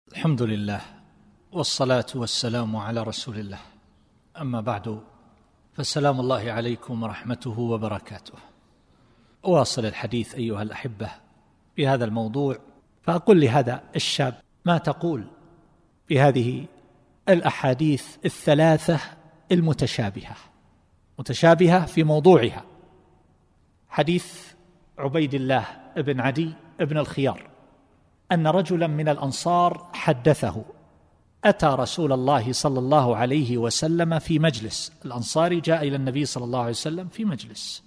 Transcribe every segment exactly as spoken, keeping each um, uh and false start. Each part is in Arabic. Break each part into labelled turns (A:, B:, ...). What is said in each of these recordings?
A: الحمد لله والصلاة والسلام على رسول الله، أما بعد، فالسلام الله عليكم ورحمته وبركاته. أواصل الحديث أيها الأحبة في هذا الموضوع، فأقول لهذا الشاب: ما تقول بهذه الأحاديث الثلاثة المتشابهة متشابهة في موضوعها؟ حديث عبيد الله بن عدي بن الخيار أن رجلا من الأنصار حدثه أتى رسول الله صلى الله عليه وسلم في مجلس. الأنصاري جاء إلى النبي صلى الله عليه وسلم في مجلس،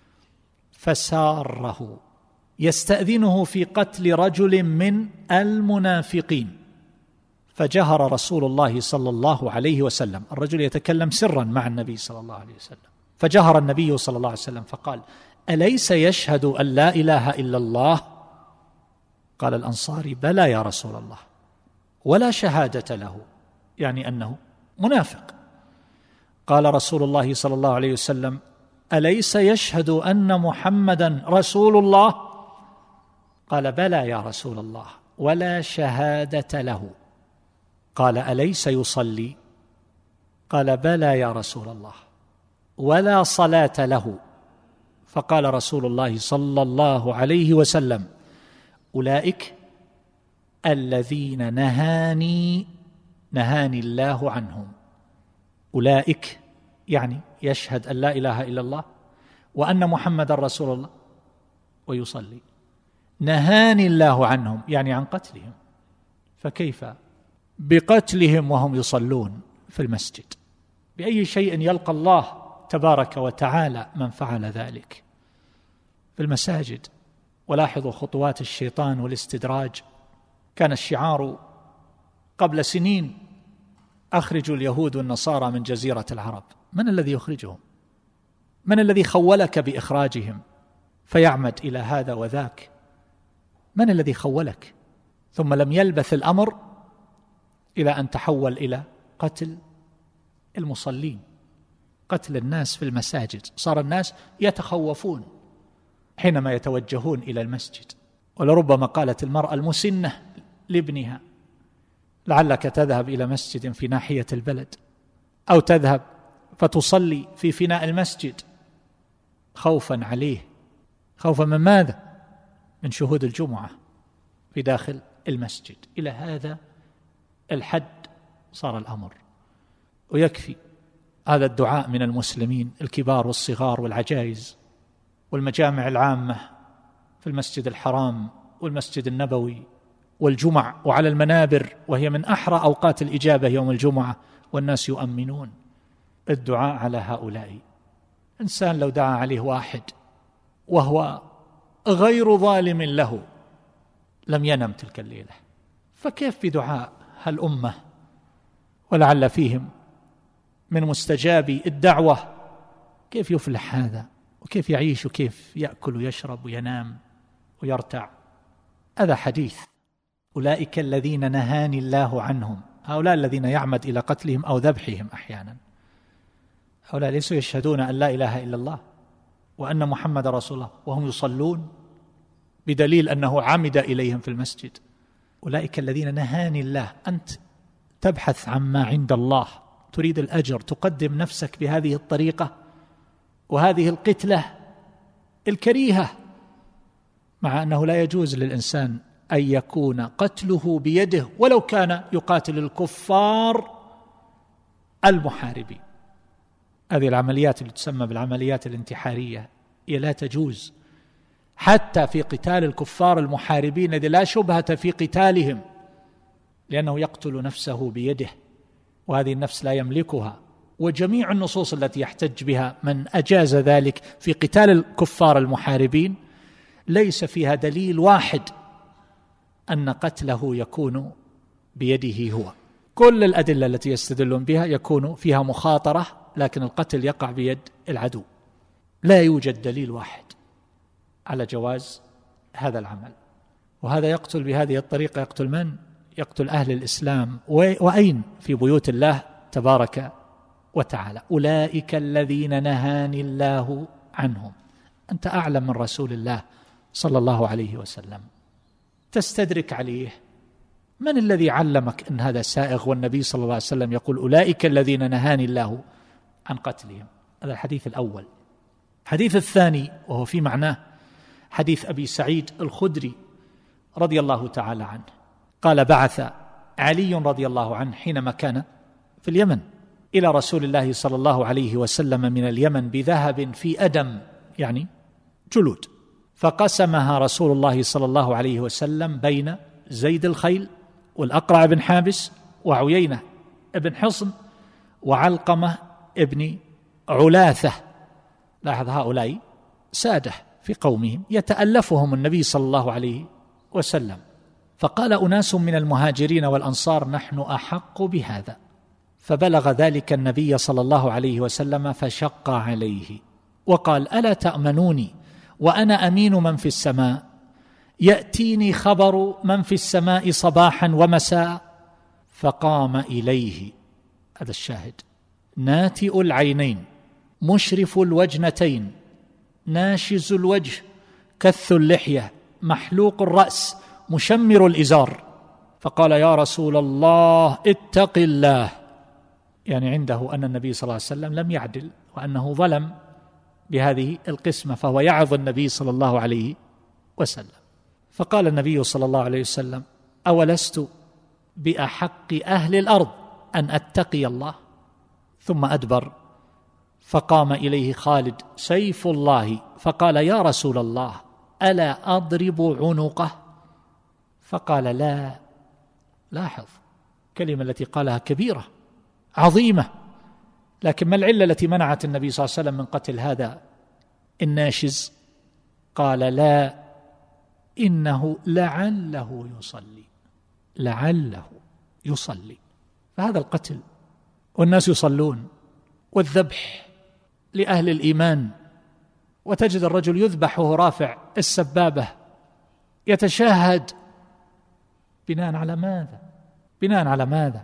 A: فساره يستأذنه في قتل رجل من المنافقين، فجهر رسول الله صلى الله عليه وسلم. الرجل يتكلم سرا مع النبي صلى الله عليه وسلم، فجهر النبي صلى الله عليه وسلم فقال: أليس يشهد أن لا إله إلا الله؟ قال الأنصاري: بلى يا رسول الله، ولا شهادة له، يعني أنه منافق. قال رسول الله صلى الله عليه وسلم: أليس يشهد أن محمدا رسول الله؟ قال: بلى يا رسول الله، ولا شهادة له. قال: أليس يصلي؟ قال: بلى يا رسول الله، ولا صلاة له. فقال رسول الله صلى الله عليه وسلم: أولئك الذين نهاني نهاني الله عنهم. أولئك يعني يشهد أن لا إله إلا الله وأن محمد رسول الله ويصلي، نهاني الله عنهم يعني عن قتلهم، فكيف بقتلهم وهم يصلون في المسجد؟ بأي شيء يلقى الله تبارك وتعالى من فعل ذلك في المساجد؟ ولاحظوا خطوات الشيطان والاستدراج. كان الشعار قبل سنين: أخرجوا اليهود والنصارى من جزيرة العرب. من الذي يخرجهم؟ من الذي خولك بإخراجهم فيعمد إلى هذا وذاك؟ من الذي خولك؟ ثم لم يلبث الأمر إلى أن تحول إلى قتل المصلين، قتل الناس في المساجد. صار الناس يتخوفون حينما يتوجهون إلى المسجد. ولربما قالت المرأة المسنة لابنها: لعلك تذهب إلى مسجد في ناحية البلد، أو تذهب فتصلي في فناء المسجد، خوفا عليه. خوفا من ماذا؟ من شهود الجمعة في داخل المسجد. إلى هذا الحد صار الأمر. ويكفي هذا الدعاء من المسلمين الكبار والصغار والعجائز والمجامع العامة في المسجد الحرام والمسجد النبوي والجمع وعلى المنابر، وهي من أحرى أوقات الإجابة يوم الجمعة والناس يؤمنون. الدعاء على هؤلاء. إنسان لو دعا عليه واحد وهو غير ظالم له لم ينم تلك الليلة، فكيف بدعاء هالأمة؟ ولعل فيهم من مستجابي الدعوة. كيف يفلح هذا؟ وكيف يعيش وكيف يأكل ويشرب وينام ويرتع؟ هذا حديث أولئك الذين نهاني الله عنهم. هؤلاء الذين يعمد إلى قتلهم أو ذبحهم أحيانا، هؤلاء ليسوا يشهدون أن لا إله إلا الله وأن محمد رسول الله وهم يصلون بدليل أنه عمد إليهم في المسجد. أولئك الذين نهاني الله. أنت تبحث عما عند الله، تريد الأجر، تقدم نفسك بهذه الطريقة وهذه القتلة الكريهة، مع أنه لا يجوز للإنسان أن يكون قتله بيده ولو كان يقاتل الكفار المحاربين. هذه العمليات اللي تسمى بالعمليات الانتحارية هي لا تجوز حتى في قتال الكفار المحاربين الذي لا شبهة في قتالهم، لأنه يقتل نفسه بيده وهذه النفس لا يملكها. وجميع النصوص التي يحتج بها من أجاز ذلك في قتال الكفار المحاربين ليس فيها دليل واحد أن قتله يكون بيده هو. كل الأدلة التي يستدلون بها يكون فيها مخاطرة، لكن القتل يقع بيد العدو. لا يوجد دليل واحد على جواز هذا العمل. وهذا يقتل بهذه الطريقة يقتل من؟ يقتل أهل الإسلام. وأين؟ في بيوت الله تبارك وتعالى. أولئك الذين نهاني الله عنهم. أنت أعلم من رسول الله صلى الله عليه وسلم، تستدرك عليه من الذي علمك أن هذا سائغ والنبي صلى الله عليه وسلم يقول أولئك الذين نهاني الله عن قتلهم؟ هذا الحديث الأول. الحديث الثاني وهو في معناه حديث أبي سعيد الخدري رضي الله تعالى عنه قال بعث علي رضي الله عنه حينما كان في اليمن إلى رسول الله صلى الله عليه وسلم من اليمن بذهب في أدم، يعني جلود، فقسمها رسول الله صلى الله عليه وسلم بين زيد الخيل والأقرع بن حابس وعيينة ابن حصن وعلقمة ابن علاثة. لاحظ هؤلاء سادة في قومهم يتألفهم النبي صلى الله عليه وسلم، فقال أناس من المهاجرين والأنصار نحن أحق بهذا، فبلغ ذلك النبي صلى الله عليه وسلم فشق عليه وقال ألا تأمنوني وأنا أمين من في السماء؟ يأتيني خبر من في السماء صباحا ومساء. فقام إليه، هذا الشاهد، ناتئ العينين مشرف الوجنتين ناشز الوجه كث اللحية محلوق الرأس مشمر الإزار، فقال يا رسول الله اتق الله، يعني عنده أن النبي صلى الله عليه وسلم لم يعدل وأنه ظلم بهذه القسمة، فهو يعظ النبي صلى الله عليه وسلم. فقال النبي صلى الله عليه وسلم أولست بأحق أهل الأرض أن أتقي الله؟ ثم أدبر فقام إليه خالد سيف الله فقال يا رسول الله ألا أضرب عنقه؟ فقال لا. لاحظ الكلمة التي قالها كبيرة عظيمة، لكن ما العلة التي منعت النبي صلى الله عليه وسلم من قتل هذا الناشز؟ قال لا، إنه لعله يصلي، لعله يصلي. فهذا القتل والناس يصلون والذبح لأهل الإيمان، وتجد الرجل يذبح وهو رافع السبابة يتشهد، بناء على ماذا؟ بناء على ماذا؟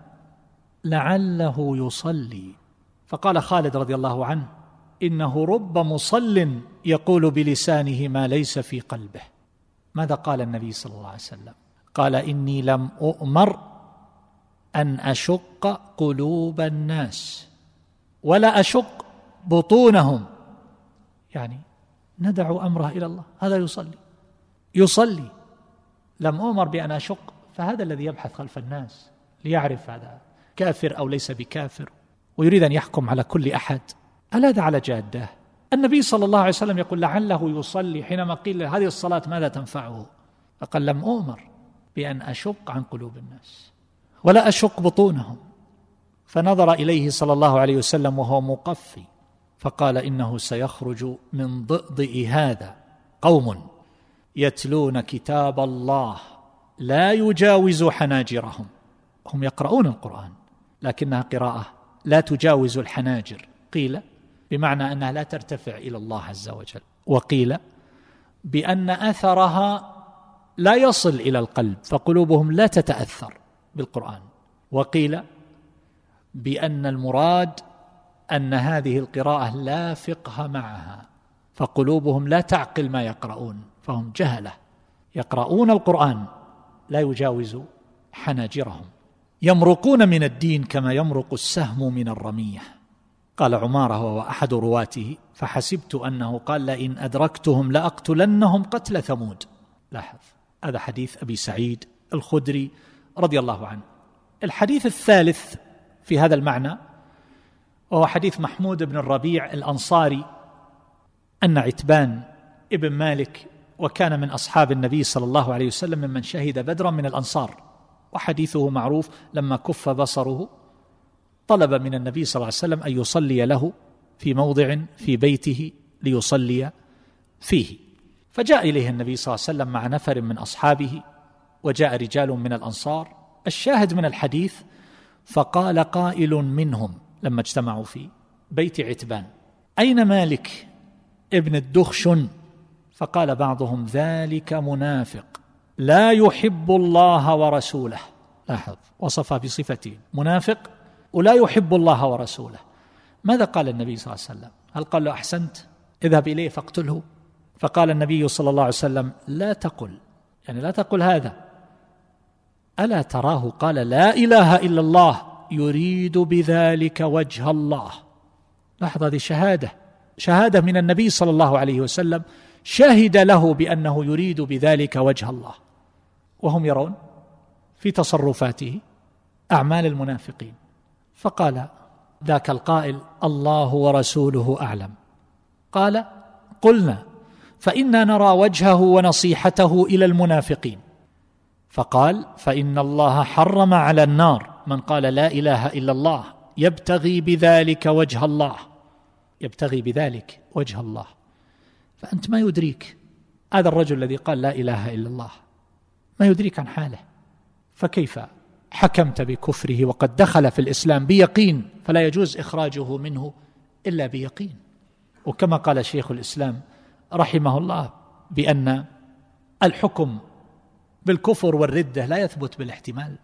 A: لعله يصلي. فقال خالد رضي الله عنه إنه رب مصل يقول بلسانه ما ليس في قلبه. ماذا قال النبي صلى الله عليه وسلم؟ قال إني لم أؤمر أن أشق قلوب الناس ولا أشق بطونهم، يعني ندع أمره إلى الله. هذا يصلي يصلي لم أؤمر بأن أشق، فهذا الذي يبحث خلف الناس ليعرف هذا كافر أو ليس بكافر، ويريد أن يحكم على كل أحد. ألا على جاده. النبي صلى الله عليه وسلم يقول لعله يصلي، حينما قيل هذه الصلاة ماذا تنفعه؟ فقال لم أؤمر بأن أشق عن قلوب الناس ولا أشق بطونهم. فنظر إليه صلى الله عليه وسلم وهو مقفي فقال إنه سيخرج من ضئضئ هذا قوم يتلون كتاب الله لا يجاوز حناجرهم. هم يقرؤون القرآن لكنها قراءة لا تجاوز الحناجر، قيل بمعنى أنها لا ترتفع إلى الله عز وجل، وقيل بأن أثرها لا يصل إلى القلب فقلوبهم لا تتأثر بالقرآن، وقيل بأن المراد أن هذه القراءة لا فقه معها فقلوبهم لا تعقل ما يقرؤون، فهم جهلة يقرؤون القرآن لا يجاوز حناجرهم، يمرقون من الدين كما يمرق السهم من الرمية. قال عمارة وهو أحد رواته فحسبت أنه قال لئن أدركتهم لأقتلنهم قتل ثمود. لاحظ هذا حديث أبي سعيد الخدري رضي الله عنه. الحديث الثالث في هذا المعنى وهو حديث محمود بن الربيع الأنصاري أن عتبان ابن مالك وكان من أصحاب النبي صلى الله عليه وسلم ممن شهد بدرا من الأنصار، وحديثه معروف لما كف بصره طلب من النبي صلى الله عليه وسلم أن يصلي له في موضع في بيته ليصلي فيه، فجاء إليه النبي صلى الله عليه وسلم مع نفر من أصحابه وجاء رجال من الأنصار. الشاهد من الحديث فقال قائل منهم لما اجتمعوا في بيت عتبان أين مالك ابن الدخشن؟ فقال بعضهم ذلك منافق لا يحب الله ورسوله. لاحظ وصفه بصفته منافق ولا يحب الله ورسوله. ماذا قال النبي صلى الله عليه وسلم؟ هل قال له أحسنت اذهب إليه فاقتله؟ فقال النبي صلى الله عليه وسلم لا تقل، يعني لا تقل هذا، ألا تراه قال لا إله إلا الله يريد بذلك وجه الله. لاحظ هذه شهادة شهادة من النبي صلى الله عليه وسلم، شهد له بأنه يريد بذلك وجه الله، وهم يرون في تصرفاته أعمال المنافقين. فقال ذاك القائل الله ورسوله أعلم. قال قلنا فإنا نرى وجهه ونصيحته إلى المنافقين. فقال فإن الله حرم على النار من قال لا إله إلا الله يبتغي بذلك وجه الله، يبتغي بذلك وجه الله. فأنت ما يدريك هذا الرجل الذي قال لا إله إلا الله، ما يدريك عن حاله، فكيف حكمت بكفره وقد دخل في الإسلام بيقين، فلا يجوز إخراجه منه إلا بيقين. وكما قال شيخ الإسلام رحمه الله بأن الحكم بالكفر والردة لا يثبت بالاحتمال.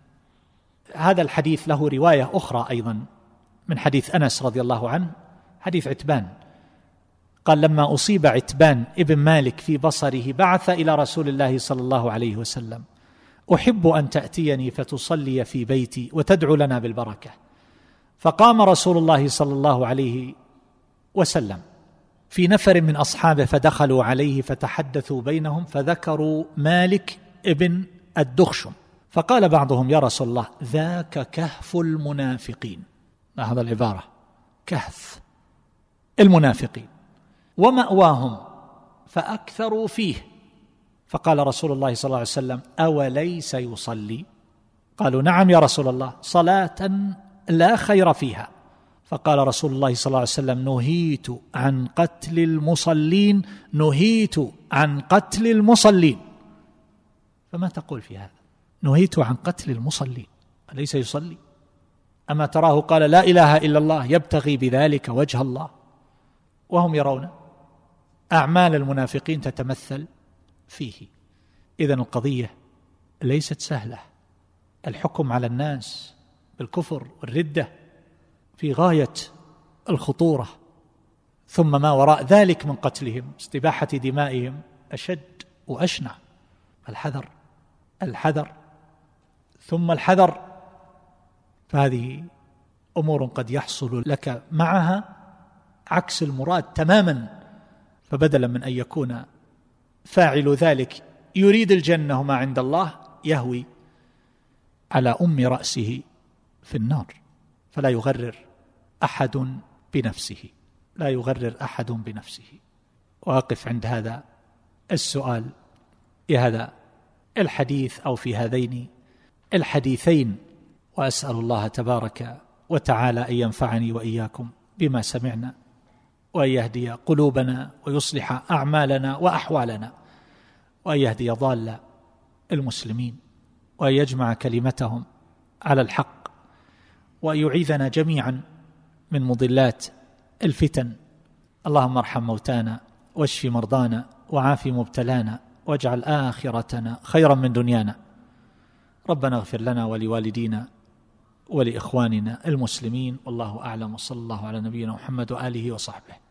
A: هذا الحديث له رواية أخرى أيضا من حديث أنس رضي الله عنه، حديث عتبان، قال لما أصيب عتبان ابن مالك في بصره بعث إلى رسول الله صلى الله عليه وسلم أحب أن تأتيني فتصلي في بيتي وتدعو لنا بالبركة. فقام رسول الله صلى الله عليه وسلم في نفر من أصحابه فدخلوا عليه فتحدثوا بينهم فذكروا مالك ابن الدخشم، فقال بعضهم يا رسول الله ذاك كهف المنافقين. لاحظ العبارة كهف المنافقين ومأواهم فأكثروا فيه. فقال رسول الله صلى الله عليه وسلم أوليس يصلي؟ قالوا نعم يا رسول الله صلاة لا خير فيها. فقال رسول الله صلى الله عليه وسلم نهيت عن قتل المصلين، نهيت عن قتل المصلين. فما تقول في هذا؟ نهيت عن قتل المصلين، أليس يصلي؟ أما تراه قال لا إله إلا الله يبتغي بذلك وجه الله، وهم يرون أعمال المنافقين تتمثل فيه. إذن القضية ليست سهلة، الحكم على الناس بالكفر والردة في غاية الخطورة، ثم ما وراء ذلك من قتلهم استباحة دمائهم أشد وأشنع. الحذر الحذر ثم الحذر. فهذه أمور قد يحصل لك معها عكس المراد تماما، فبدلا من أن يكون فاعل ذلك يريد الجنة وما عند الله يهوي على أم رأسه في النار. فلا يغرر أحد بنفسه، لا يغرر أحد بنفسه. وأقف عند هذا السؤال في هذا الحديث أو في هذين الحديثين، وأسأل الله تبارك وتعالى أن ينفعني وإياكم بما سمعنا، وأن يهدي قلوبنا ويصلح أعمالنا وأحوالنا، وأن يهدي ضال المسلمين، وأن يجمع كلمتهم على الحق، وأن يعيذنا جميعا من مضلات الفتن. اللهم ارحم موتانا واشف مرضانا وعاف مبتلانا واجعل آخرتنا خيرا من دنيانا. ربنا اغفر لنا ولوالدينا ولإخواننا المسلمين، والله أعلم، وصلى الله على نبينا محمد وآله وصحبه.